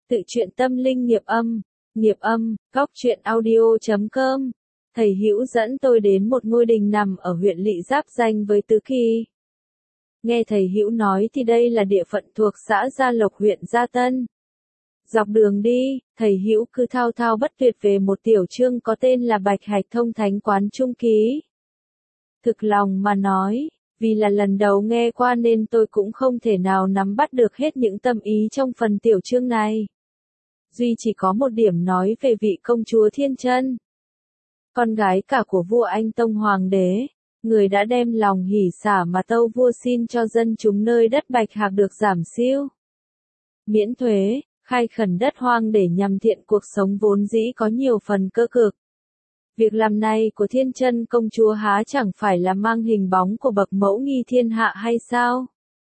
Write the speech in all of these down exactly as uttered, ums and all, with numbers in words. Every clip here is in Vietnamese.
Tự truyện tâm linh nghiệp âm, nghiệp âm, góc truyện audio chấm com. Thầy Hữu dẫn tôi đến một ngôi đình nằm ở huyện Lỵ giáp ranh với Tứ Kỳ. Nghe thầy Hữu nói thì đây là địa phận thuộc xã Gia Lộc huyện Gia Tân. Dọc đường đi, thầy Hữu cứ thao thao bất tuyệt về một tiểu chương có tên là Bạch Hạch Thông Thánh Quán Trung Ký. Thực lòng mà nói, vì là lần đầu nghe qua nên tôi cũng không thể nào nắm bắt được hết những tâm ý trong phần tiểu chương này. Duy chỉ có một điểm nói về vị công chúa Thiên Chân, con gái cả của vua Anh Tông Hoàng đế, người đã đem lòng hỉ xả mà tâu vua xin cho dân chúng nơi đất Bạch Hạc được giảm siêu, miễn thuế, khai khẩn đất hoang để nhằm thiện cuộc sống vốn dĩ có nhiều phần cơ cực. Việc làm này của Thiên Chân công chúa há chẳng phải là mang hình bóng của bậc mẫu nghi thiên hạ hay sao?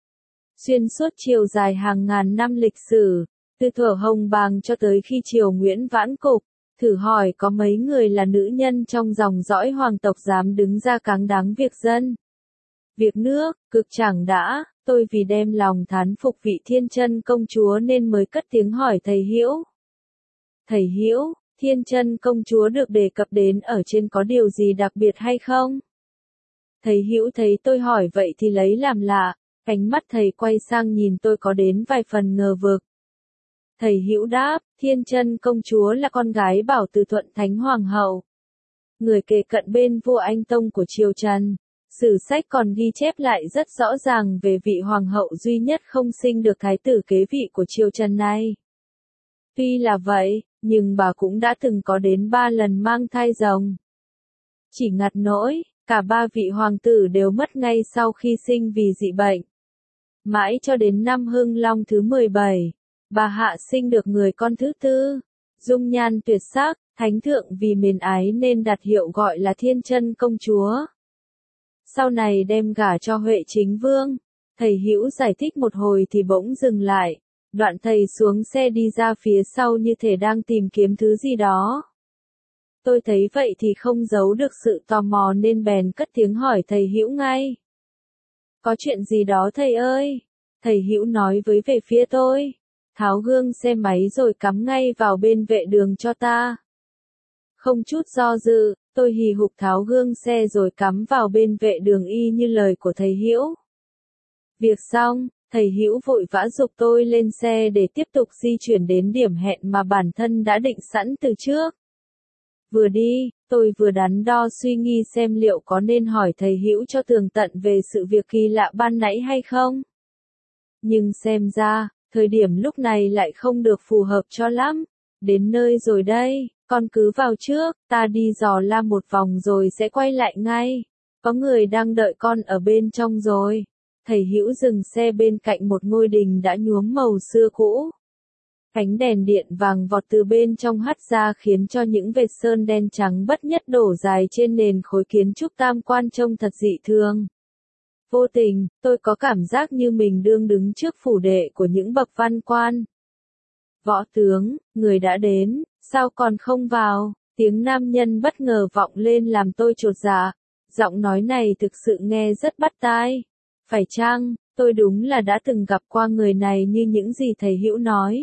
Xuyên suốt chiều dài hàng ngàn năm lịch sử, từ thuở Hồng Bàng cho tới khi triều Nguyễn vãn cục, thử hỏi có mấy người là nữ nhân trong dòng dõi hoàng tộc dám đứng ra cáng đáng việc dân, việc nước, cực chẳng đã. Tôi vì đem lòng thán phục vị Thiên Chân công chúa nên mới cất tiếng hỏi thầy Hữu. Thầy Hữu, Thiên Chân công chúa được đề cập đến ở trên có điều gì đặc biệt hay không? Thầy Hữu thấy tôi hỏi vậy thì lấy làm lạ, ánh mắt thầy quay sang nhìn tôi có đến vài phần ngờ vực. Thầy Hữu đáp, Thiên Chân công chúa là con gái Bảo Từ Thuận Thánh Hoàng hậu, người kề cận bên vua Anh Tông của triều Trần. Sử sách còn ghi chép lại rất rõ ràng về vị hoàng hậu duy nhất không sinh được thái tử kế vị của triều Trần này. Tuy là vậy, nhưng bà cũng đã từng có đến ba lần mang thai rồng. Chỉ ngặt nỗi, cả ba vị hoàng tử đều mất ngay sau khi sinh vì dị bệnh. Mãi cho đến năm Hưng Long thứ mười bảy, bà hạ sinh được người con thứ tư, dung nhan tuyệt sắc, thánh thượng vì mến ái nên đặt hiệu gọi là Thiên Chân công chúa. Sau này đem gả cho Huệ Chính Vương. Thầy Hữu giải thích một hồi thì bỗng dừng lại, đoạn thầy xuống xe đi ra phía sau như thể đang tìm kiếm thứ gì đó. Tôi thấy vậy thì không giấu được sự tò mò nên bèn cất tiếng hỏi thầy Hữu ngay. Có chuyện gì đó thầy ơi? Thầy Hữu nói với về phía tôi, tháo gương xe máy rồi cắm ngay vào bên vệ đường cho ta. Không chút do dự, tôi hì hục tháo gương xe rồi cắm vào bên vệ đường y như lời của thầy Hữu. Việc xong, thầy Hữu vội vã giục tôi lên xe để tiếp tục di chuyển đến điểm hẹn mà bản thân đã định sẵn từ trước. Vừa đi, tôi vừa đắn đo suy nghĩ xem liệu có nên hỏi thầy Hữu cho tường tận về sự việc kỳ lạ ban nãy hay không. Nhưng xem ra, thời điểm lúc này lại không được phù hợp cho lắm. Đến nơi rồi đây, con cứ vào trước, ta đi dò la một vòng rồi sẽ quay lại ngay. Có người đang đợi con ở bên trong rồi. Thầy Hữu dừng xe bên cạnh một ngôi đình đã nhuốm màu xưa cũ. Ánh đèn điện vàng vọt từ bên trong hắt ra khiến cho những vệt sơn đen trắng bất nhất đổ dài trên nền khối kiến trúc tam quan trông thật dị thường. Vô tình, tôi có cảm giác như mình đương đứng trước phủ đệ của những bậc văn quan. Võ tướng, người đã đến, sao còn không vào? Tiếng nam nhân bất ngờ vọng lên làm tôi chột dạ. Giọng nói này thực sự nghe rất bắt tai. Phải chăng, tôi đúng là đã từng gặp qua người này như những gì thầy Hữu nói.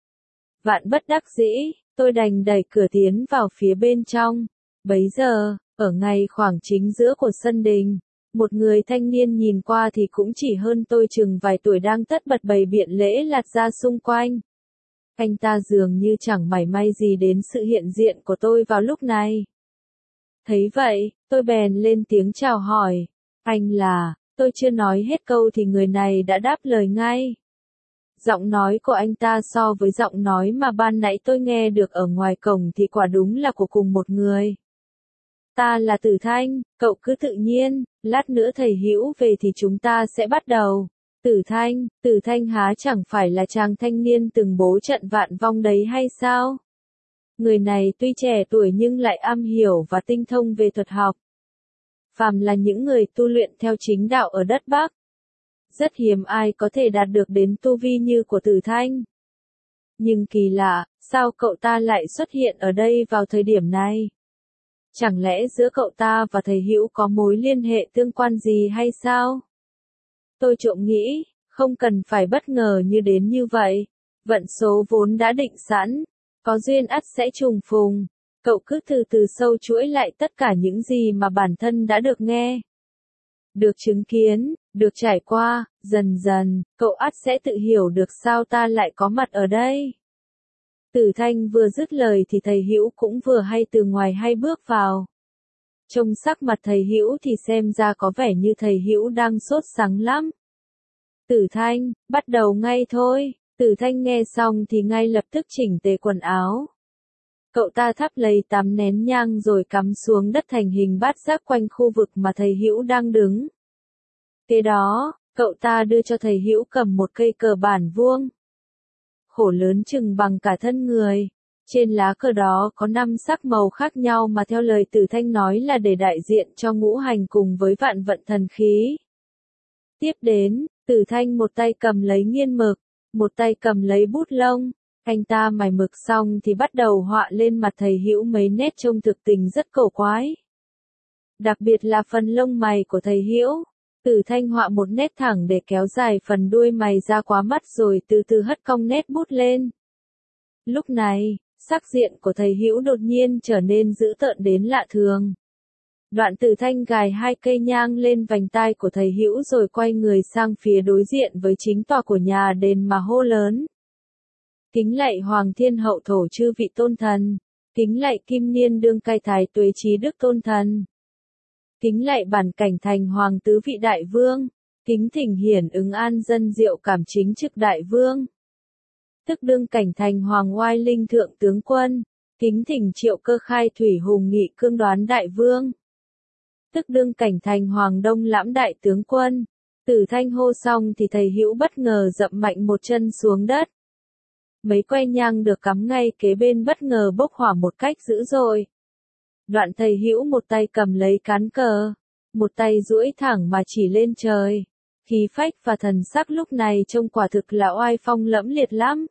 Vạn bất đắc dĩ, tôi đành đẩy cửa tiến vào phía bên trong. Bấy giờ, ở ngay khoảng chính giữa của sân đình, một người thanh niên nhìn qua thì cũng chỉ hơn tôi chừng vài tuổi đang tất bật bày biện lễ lạt ra xung quanh. Anh ta dường như chẳng mảy may gì đến sự hiện diện của tôi vào lúc này. Thấy vậy, tôi bèn lên tiếng chào hỏi. Anh là, tôi chưa nói hết câu thì người này đã đáp lời ngay. Giọng nói của anh ta so với giọng nói mà ban nãy tôi nghe được ở ngoài cổng thì quả đúng là của cùng một người. Ta là Tử Thanh, cậu cứ tự nhiên, lát nữa thầy Hữu về thì chúng ta sẽ bắt đầu. Tử Thanh, Tử Thanh há chẳng phải là chàng thanh niên từng bố trận vạn vong đấy hay sao? Người này tuy trẻ tuổi nhưng lại am hiểu và tinh thông về thuật học. Phàm là những người tu luyện theo chính đạo ở đất Bắc. Rất hiếm ai có thể đạt được đến tu vi như của Tử Thanh. Nhưng kỳ lạ, sao cậu ta lại xuất hiện ở đây vào thời điểm này? Chẳng lẽ giữa cậu ta và thầy Hữu có mối liên hệ tương quan gì hay sao? Tôi trộm nghĩ, không cần phải bất ngờ như đến như vậy. Vận số vốn đã định sẵn, có duyên ắt sẽ trùng phùng. Cậu cứ từ từ sâu chuỗi lại tất cả những gì mà bản thân đã được nghe, được chứng kiến, được trải qua, dần dần, cậu ắt sẽ tự hiểu được sao ta lại có mặt ở đây. Tử Thanh vừa dứt lời thì thầy Hữu cũng vừa hay từ ngoài hay bước vào. Trông sắc mặt thầy Hữu thì xem ra có vẻ như thầy Hữu đang sốt sắng lắm. Tử Thanh, bắt đầu ngay thôi. Tử Thanh nghe xong thì ngay lập tức chỉnh tề quần áo. Cậu ta thắp lấy tám nén nhang rồi cắm xuống đất thành hình bát giác quanh khu vực mà thầy Hữu đang đứng. Kế đó, cậu ta đưa cho thầy Hữu cầm một cây cờ bản vuông. Khổ lớn chừng bằng cả thân người. Trên lá cờ đó có năm sắc màu khác nhau mà theo lời Tử Thanh nói là để đại diện cho ngũ hành cùng với vạn vận thần khí. Tiếp đến, Tử Thanh một tay cầm lấy nghiên mực, một tay cầm lấy bút lông. Anh ta mài mực xong thì bắt đầu họa lên mặt thầy Hữu mấy nét trông thực tình rất cổ quái. Đặc biệt là phần lông mày của thầy Hữu. Tử Thanh họa một nét thẳng để kéo dài phần đuôi mày ra quá mắt rồi từ từ hất cong nét bút lên. Lúc này, sắc diện của thầy Hữu đột nhiên trở nên dữ tợn đến lạ thường. Đoạn Tử Thanh gài hai cây nhang lên vành tai của thầy Hữu rồi quay người sang phía đối diện với chính tòa của nhà đền mà hô lớn. Kính lạy Hoàng Thiên Hậu Thổ chư vị tôn thần, kính lạy Kim Niên đương cai thái tuế trí đức tôn thần. Kính lạy bản cảnh thành Hoàng tứ vị đại vương, kính thỉnh hiển ứng an dân diệu cảm chính trực đại vương. Tức đương cảnh thành Hoàng oai linh thượng tướng quân, kính thỉnh triệu cơ khai thủy hùng nghị cương đoán đại vương. Tức đương cảnh thành Hoàng đông lãm đại tướng quân. Tử Thanh hô xong thì thầy Hữu bất ngờ dậm mạnh một chân xuống đất. Mấy que nhang được cắm ngay kế bên bất ngờ bốc hỏa một cách dữ dội. Đoạn thầy Hữu một tay cầm lấy cán cờ, một tay duỗi thẳng mà chỉ lên trời. Khí phách và thần sắc lúc này trông quả thực là oai phong lẫm liệt lắm.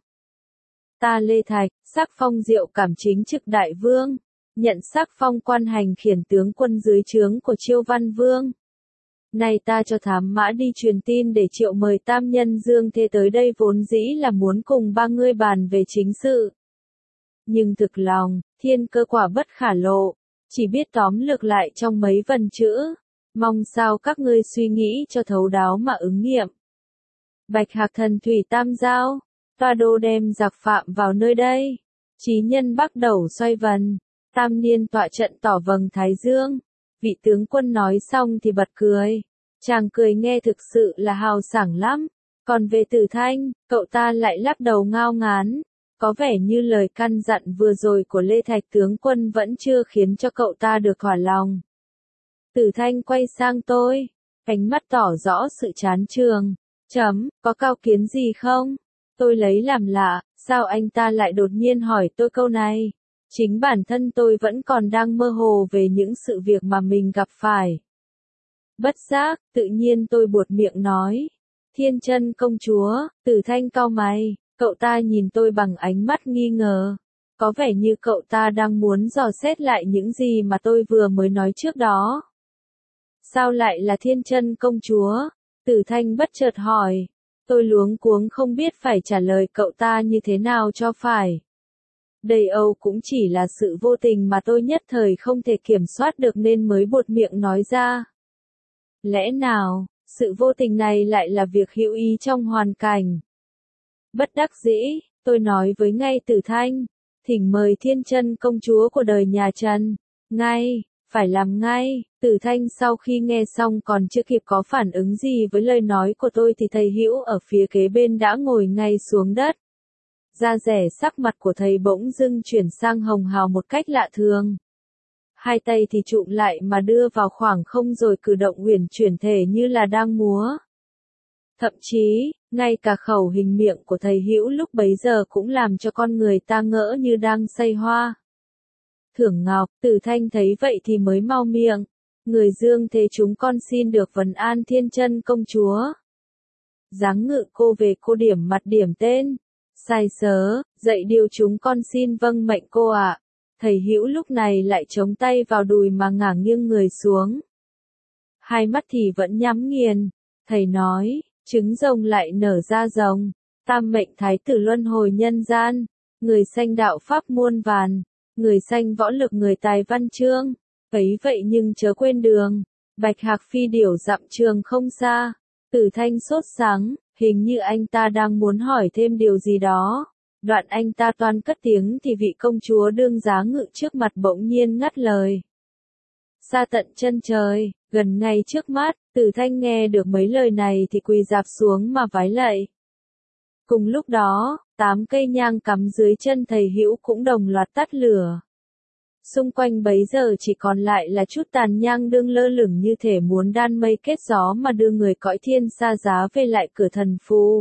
Ta Lê Thạch, sắc phong diệu cảm chính trực đại vương, nhận sắc phong quan hành khiển tướng quân dưới trướng của Chiêu Văn Vương. Này ta cho thám mã đi truyền tin để triệu mời tam nhân Dương Thế tới đây vốn dĩ là muốn cùng ba ngươi bàn về chính sự. Nhưng thực lòng, thiên cơ quả bất khả lộ, chỉ biết tóm lược lại trong mấy vần chữ, mong sao các ngươi suy nghĩ cho thấu đáo mà ứng nghiệm. Bạch Hạc thần thủy tam giao, toa đô đem giặc phạm vào nơi đây, chí nhân bắc đầu xoay vần, tam niên tọa trận tỏ vầng thái dương. Vị tướng quân nói xong thì bật cười. Chàng cười nghe thực sự là hào sảng lắm. Còn về Tử Thanh, cậu ta lại lắc đầu ngao ngán. Có vẻ như lời căn dặn vừa rồi của Lê Thạch tướng quân vẫn chưa khiến cho cậu ta được thỏa lòng. Tử Thanh quay sang tôi, ánh mắt tỏ rõ sự chán chường. Chấm, có cao kiến gì không? Tôi lấy làm lạ, sao anh ta lại đột nhiên hỏi tôi câu này? Chính bản thân tôi vẫn còn đang mơ hồ về những sự việc mà mình gặp phải. Bất giác, tự nhiên tôi buột miệng nói. Thiên Chân công chúa. Tử Thanh cau mày, cậu ta nhìn tôi bằng ánh mắt nghi ngờ. Có vẻ như cậu ta đang muốn dò xét lại những gì mà tôi vừa mới nói trước đó. Sao lại là Thiên Chân công chúa? Tử Thanh bất chợt hỏi. Tôi luống cuống không biết phải trả lời cậu ta như thế nào cho phải. Đầy âu cũng chỉ là sự vô tình mà tôi nhất thời không thể kiểm soát được nên mới buột miệng nói ra. Lẽ nào, sự vô tình này lại là việc hữu ý trong hoàn cảnh? Bất đắc dĩ, tôi nói với ngay Tử Thanh, thỉnh mời Thiên Chân công chúa của đời nhà Trần. Ngay, phải làm ngay. Tử Thanh sau khi nghe xong còn chưa kịp có phản ứng gì với lời nói của tôi thì thầy Hữu ở phía kế bên đã ngồi ngay xuống đất. Da rẻ sắc mặt của thầy bỗng dưng chuyển sang hồng hào một cách lạ thường. Hai tay thì trụm lại mà đưa vào khoảng không rồi cử động uyển chuyển thể như là đang múa. Thậm chí, ngay cả khẩu hình miệng của thầy Hữu lúc bấy giờ cũng làm cho con người ta ngỡ như đang say hoa. Thưởng Ngọc, Tử Thanh thấy vậy thì mới mau miệng. Người Dương Thế chúng con xin được vấn an Thiên Chân công chúa. Giáng ngự cô về cô điểm mặt điểm tên. Sai sớ, dạy điều chúng con xin vâng mệnh cô ạ. À. Thầy Hữu lúc này lại chống tay vào đùi mà ngả nghiêng người xuống. Hai mắt thì vẫn nhắm nghiền. Thầy nói, trứng rồng lại nở ra rồng. Tam mệnh thái tử luân hồi nhân gian, người sanh đạo pháp muôn vàn, người sanh võ lực người tài văn chương, ấy vậy nhưng chớ quên đường, bạch hạc phi điểu dặm trường không xa. Tử Thanh sốt sáng, hình như anh ta đang muốn hỏi thêm điều gì đó. Đoạn anh ta toan cất tiếng thì vị công chúa đương giá ngự trước mặt bỗng nhiên ngắt lời. Xa tận chân trời, gần ngay trước mắt, Tử Thanh nghe được mấy lời này thì quỳ rạp xuống mà vái lạy. Cùng lúc đó, tám cây nhang cắm dưới chân thầy Hữu cũng đồng loạt tắt lửa. Xung quanh bấy giờ chỉ còn lại là chút tàn nhang đương lơ lửng như thể muốn đan mây kết gió mà đưa người cõi thiên xa giá về lại cửa thần phù.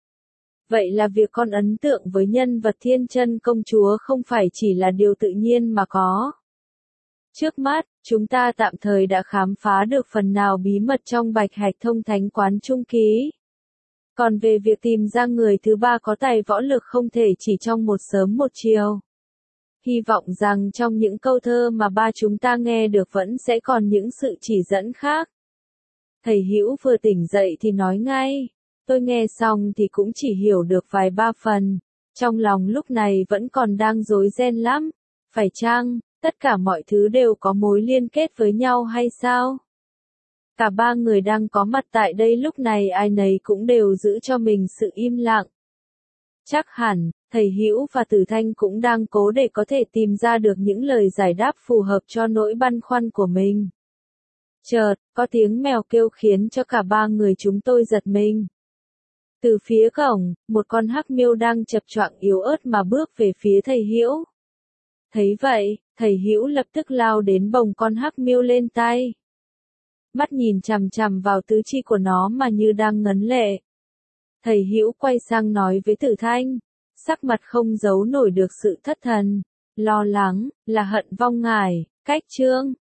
Vậy là việc con ấn tượng với nhân vật Thiên Chân công chúa không phải chỉ là điều tự nhiên mà có. Trước mắt, chúng ta tạm thời đã khám phá được phần nào bí mật trong Bạch Hạch Thông Thánh Quán Trung Ký. Còn về việc tìm ra người thứ ba có tài võ lực không thể chỉ trong một sớm một chiều. Hy vọng rằng trong những câu thơ mà ba chúng ta nghe được vẫn sẽ còn những sự chỉ dẫn khác. Thầy Hữu vừa tỉnh dậy thì nói ngay. Tôi nghe xong thì cũng chỉ hiểu được vài ba phần. Trong lòng lúc này vẫn còn đang rối ren lắm. Phải chăng, tất cả mọi thứ đều có mối liên kết với nhau hay sao? Cả ba người đang có mặt tại đây lúc này ai nấy cũng đều giữ cho mình sự im lặng. Chắc hẳn, thầy Hữu và Tử Thanh cũng đang cố để có thể tìm ra được những lời giải đáp phù hợp cho nỗi băn khoăn của mình. Chợt, có tiếng mèo kêu khiến cho cả ba người chúng tôi giật mình. Từ phía cổng, một con hắc miêu đang chập choạng yếu ớt mà bước về phía thầy Hữu. Thấy vậy, thầy Hữu lập tức lao đến bồng con hắc miêu lên tay. Mắt nhìn chằm chằm vào tứ chi của nó mà như đang ngấn lệ. Thầy Hữu quay sang nói với Tử Thanh, sắc mặt không giấu nổi được sự thất thần, lo lắng, là Hận Vong ngài, cách chương.